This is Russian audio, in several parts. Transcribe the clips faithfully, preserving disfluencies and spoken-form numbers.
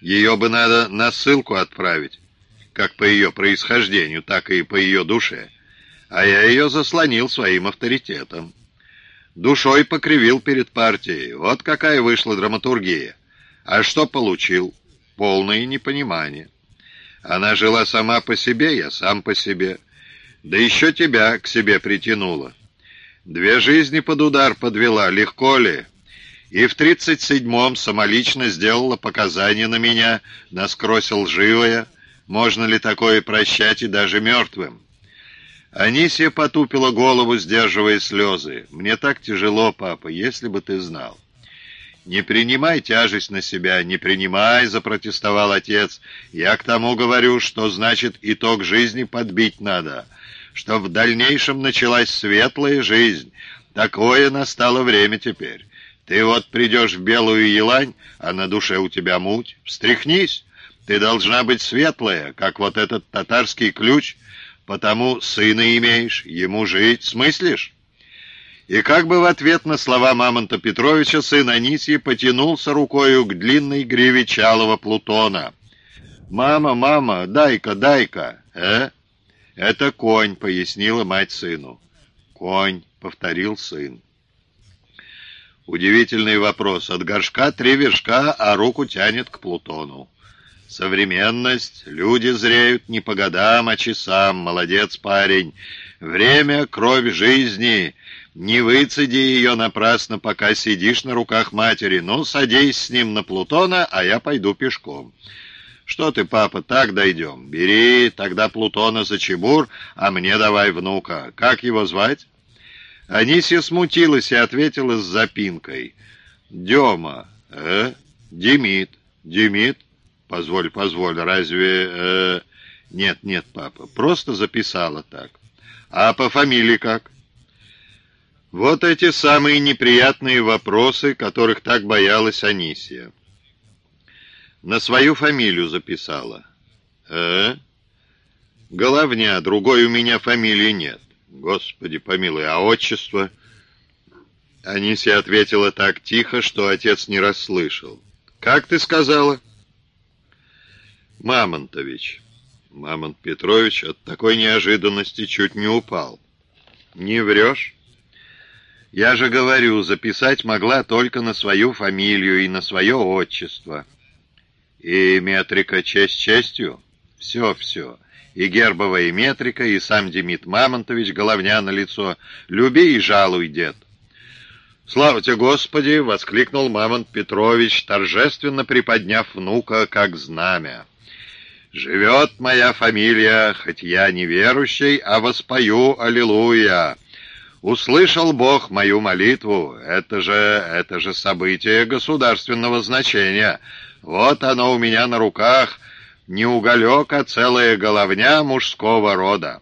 Ее бы надо на ссылку отправить, как по ее происхождению, так и по ее душе. А я ее заслонил своим авторитетом. Душой покривил перед партией. Вот какая вышла драматургия. А что получил? Полное непонимание. Она жила сама по себе, я сам по себе. Да еще тебя к себе притянула. Две жизни под удар подвела, легко ли? И в тридцать седьмом самолично сделала показания на меня, насквозь лживая. Можно ли такое прощать и даже мертвым? Анисия потупила голову, сдерживая слезы. «Мне так тяжело, папа, если бы ты знал». «Не принимай тяжесть на себя, не принимай», — запротестовал отец. «Я к тому говорю, что значит итог жизни подбить надо, что в дальнейшем началась светлая жизнь. Такое настало время теперь. Ты вот придешь в Белую Елань, а на душе у тебя муть. Встряхнись, ты должна быть светлая, как вот этот татарский ключ, потому сына имеешь, ему жить, смыслишь?» И как бы в ответ на слова Мамонта Петровича сын Анисьи потянулся рукою к длинной гриве чалого Плутона. «Мама, мама, дай-ка, дай-ка!» «Э?» «Это конь», — пояснила мать сыну. «Конь», — повторил сын. Удивительный вопрос. От горшка три вершка, а руку тянет к Плутону. Современность. Люди зреют не по годам, а часам. Молодец, парень. Время — кровь жизни. Не выцеди ее напрасно, пока сидишь на руках матери. Ну, садись с ним на Плутона, а я пойду пешком. Что ты, папа, так дойдем? Бери тогда Плутона за чебур, а мне давай внука. Как его звать? Анисья смутилась и ответила с запинкой. Дема. Э? Демид. Демид? Позволь, позволь, разве... Э... Нет, нет, папа, просто записала так. А по фамилии как? Вот эти самые неприятные вопросы, которых так боялась Анисья. На свою фамилию записала. Э? Головня, другой у меня фамилии нет. Господи помилуй, а отчество? Анисья ответила так тихо, что отец не расслышал. Как ты сказала? Мамонтович. Мамонт Петрович от такой неожиданности чуть не упал. Не врешь? Я же говорю, записать могла только на свою фамилию и на свое отчество. И метрика честь честью? Все-все. И гербовая метрика, и сам Демид Мамонтович, головня на лицо. Люби и жалуй, дед. «Слава тебе, Господи!» — воскликнул Мамонт Петрович, торжественно приподняв внука, как знамя. «Живет моя фамилия, хоть я неверующий, а воспою аллилуйя. Услышал Бог мою молитву. Это же, это же событие государственного значения. Вот оно у меня на руках». Не уголек, а целая головня мужского рода.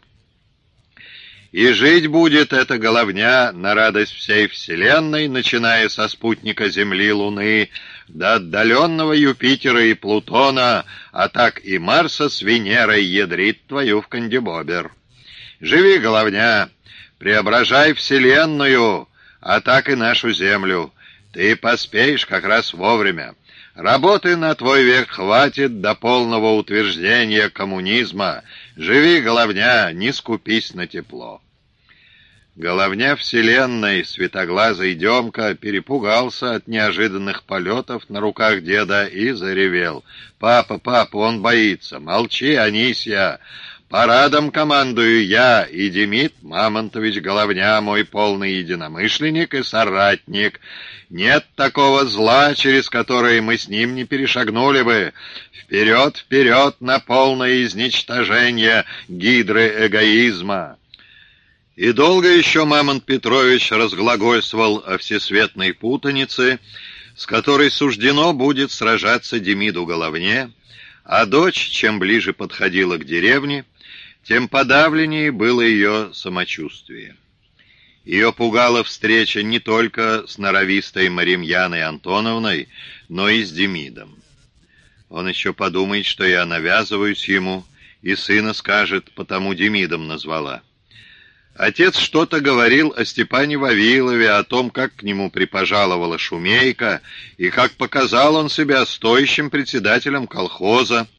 И жить будет эта головня на радость всей вселенной, начиная со спутника Земли, Луны, до отдаленного Юпитера и Плутона, а так и Марса с Венерой ядрит твою в кандибобер. Живи, головня, преображай вселенную, а так и нашу Землю. Ты поспеешь как раз вовремя. Работы на твой век хватит до полного утверждения коммунизма. Живи, головня, не скупись на тепло. Головня вселенной, светоглазый Демка, перепугался от неожиданных полетов на руках деда и заревел. «Папа, папа, он боится! Молчи, Анисья! Парадом командую я и Демид Мамонтович Головня, мой полный единомышленник и соратник. Нет такого зла, через которое мы с ним не перешагнули бы. Вперед, вперед на полное изничтожение гидры эгоизма!» И долго еще Мамонт Петрович разглагольствовал о всесветной путанице, с которой суждено будет сражаться Демиду Головне, а дочь, чем ближе подходила к деревне, тем подавленнее было ее самочувствие. Ее пугала встреча не только с норовистой Маримьяной Антоновной, но и с Демидом. Он еще подумает, что я навязываюсь ему, и сына скажет, потому Демидом назвала. Отец что-то говорил о Степане Вавилове, о том, как к нему припожаловала Шумейка, и как показал он себя стоящим председателем колхоза.